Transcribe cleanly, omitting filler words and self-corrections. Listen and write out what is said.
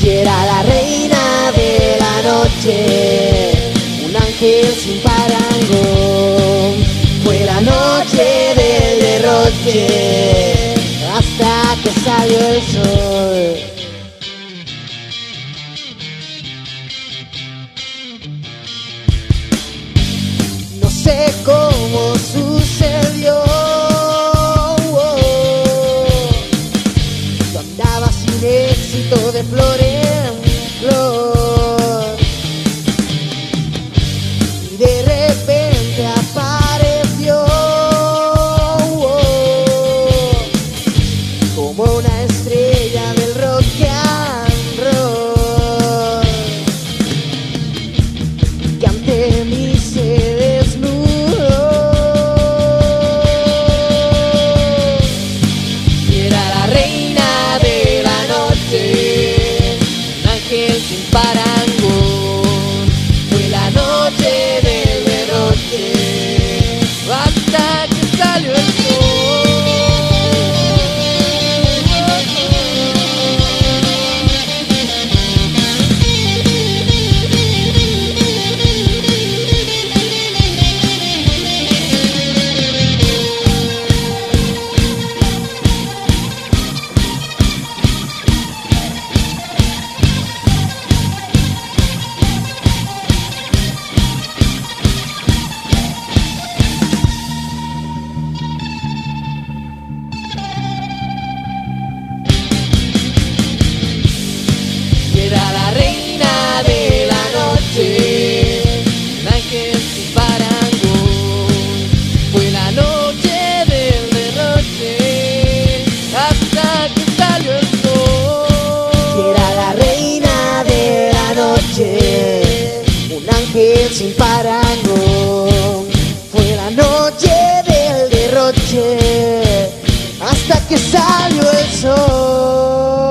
Y era la reina de la noche, un ángel sin parangón. Fue la noche del derroche, hasta que salió el sol. No sé cómo sucedió, yo andaba sin éxito de flor en flor, y de repente apareció como una estrella del rock and roll, que ante mí se desnudó. Y era la reina de la noche, un ángel sin parangón. Fue la noche del derroche, hasta que salió el sol. Era la reina de la noche, un ángel sin parangón. Fue la noche del derroche, hasta que salió el sol. Era la reina de la noche, un ángel sin parangón. Fue la noche del derroche, hasta que salió el sol.